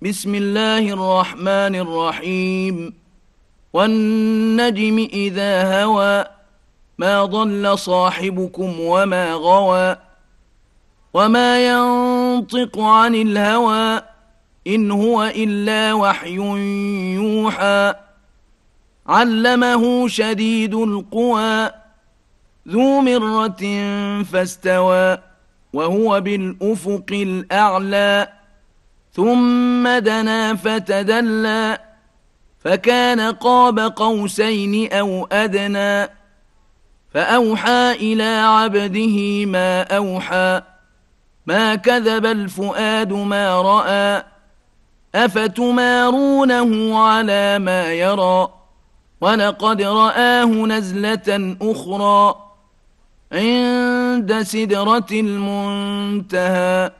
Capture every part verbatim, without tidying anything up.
بسم الله الرحمن الرحيم والنجم إذا هوى ما ضل صاحبكم وما غوى وما ينطق عن الهوى إن هو إلا وحي يوحى علمه شديد القوى ذو مرة فاستوى وهو بالأفق الأعلى ثم دنا فتدلى فكان قاب قوسين أو أدنى فأوحى إلى عبده ما أوحى ما كذب الفؤاد ما رأى أفتمارونه على ما يرى ولقد رآه نزلة أخرى عند سدرة المنتهى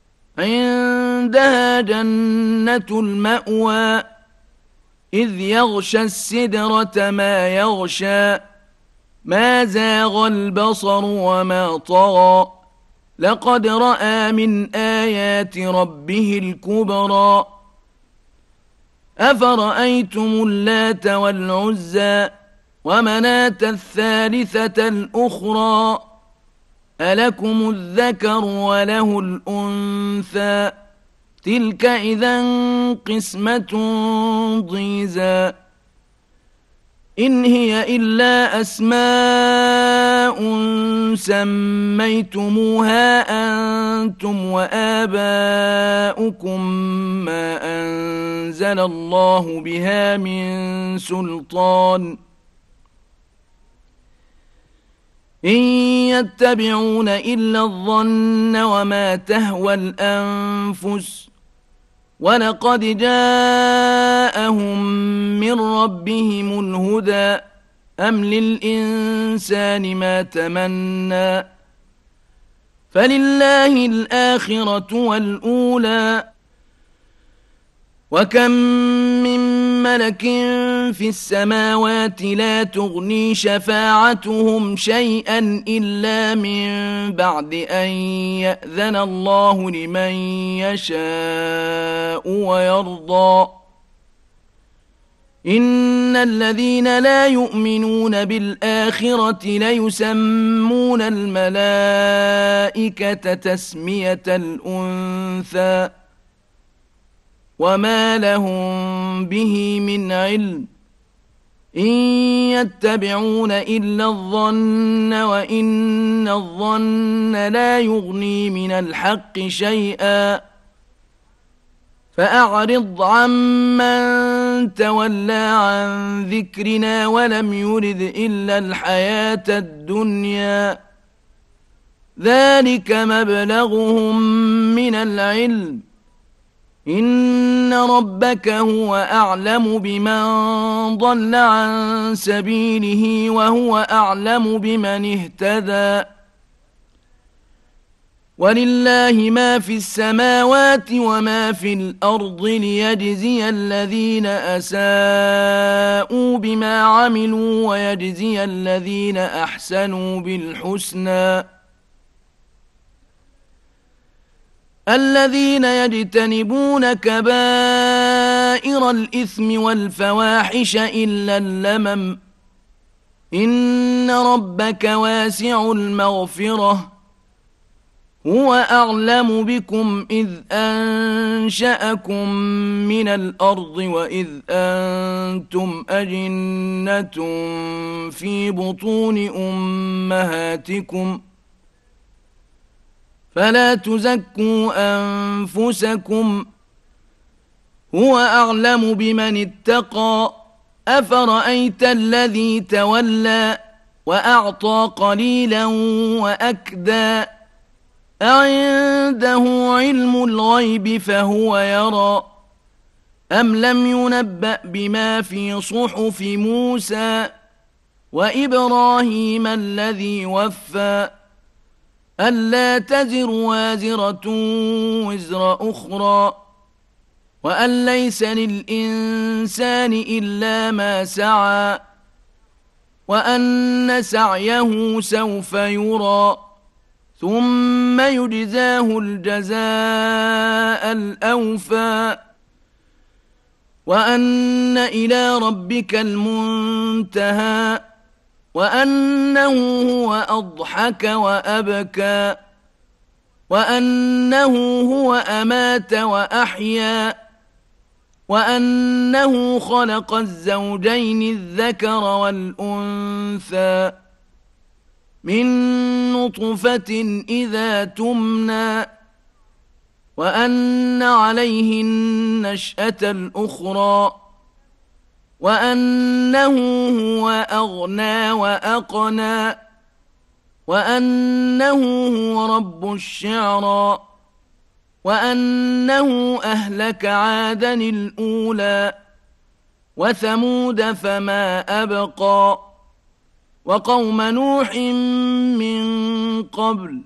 عندها جنة المأوى إذ يغشى السدرة ما يغشى ما زاغ البصر وما طغى لقد رأى من آيات ربه الكبرى أفرأيتم اللات والعزى ومناة الثالثة الأخرى ألكم الذكر وله الأنثى تلك إذا قسمة ضيزى إن هي إلا أسماء سميتموها أنتم وآباؤكم ما أنزل الله بها من سلطان إن يتبعون إلا الظن وما تهوى الأنفس ولقد جاءهم من ربهم الهدى أم للإنسان ما تمنى فلله الآخرة والأولى وكم من ملك في السماوات لا تغني شفاعتهم شيئا إلا من بعد أن يأذن الله لمن يشاء ويرضى إن الذين لا يؤمنون بالآخرة ليسمون الملائكة تسمية الأنثى وما لهم به من علم إن يتبعون إلا الظن وإن الظن لا يغني من الحق شيئا فأعرض عمن تولى عن ذكرنا ولم يرد إلا الحياة الدنيا ذلك مبلغهم من العلم إن ربك هو أعلم بمن ضل عن سبيله وهو أعلم بمن اهتدى ولله ما في السماوات وما في الأرض ليجزي الذين أساءوا بما عملوا ويجزي الذين أحسنوا بالحسنى الذين يجتنبون كبائر الإثم والفواحش إلا اللمم إن ربك واسع المغفرة هو أعلم بكم إذ أنشأكم من الأرض وإذ أنتم أجنة في بطون أمهاتكم فلا تزكوا أنفسكم هو أعلم بمن اتقى أفرأيت الذي تولى وأعطى قليلا وأكدى أعنده علم الغيب فهو يرى أم لم ينبأ بما في صحف موسى وإبراهيم الذي وفى ألا تزر وازرة وزر أخرى وأن ليس للإنسان إلا ما سعى وأن سعيه سوف يرى ثم يجزاه الجزاء الأوفى وأن إلى ربك المنتهى وأنه هو أضحك وأبكى وأنه هو أمات وأحيا وأنه خلق الزوجين الذكر والأنثى من نطفة إذا تمنى وأن عليه النشأة الأخرى وأنه هو أغنى وأقنى وأنه هو رب الشعرى وأنه أهلك عادا الأولى وثمود فما أبقى وقوم نوح من قبل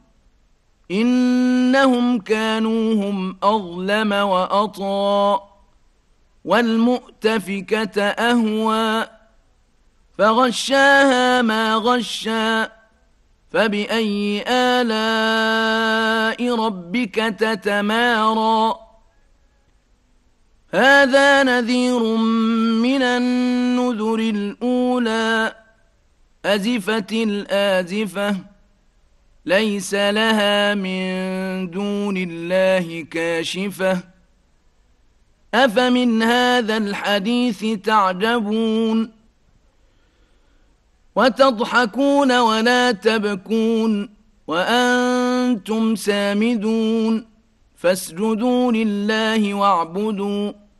إنهم كانوا هم أظلم وأطغى والمؤتفكة أهوى فغشاها ما غشى فبأي آلاء ربك تتمارى هذا نذير من النذر الأولى أزفت الآزفة ليس لها من دون الله كاشفة أفمن هذا الحديث تعجبون وتضحكون ولا تبكون وأنتم سامدون فاسجدوا لله واعبدوا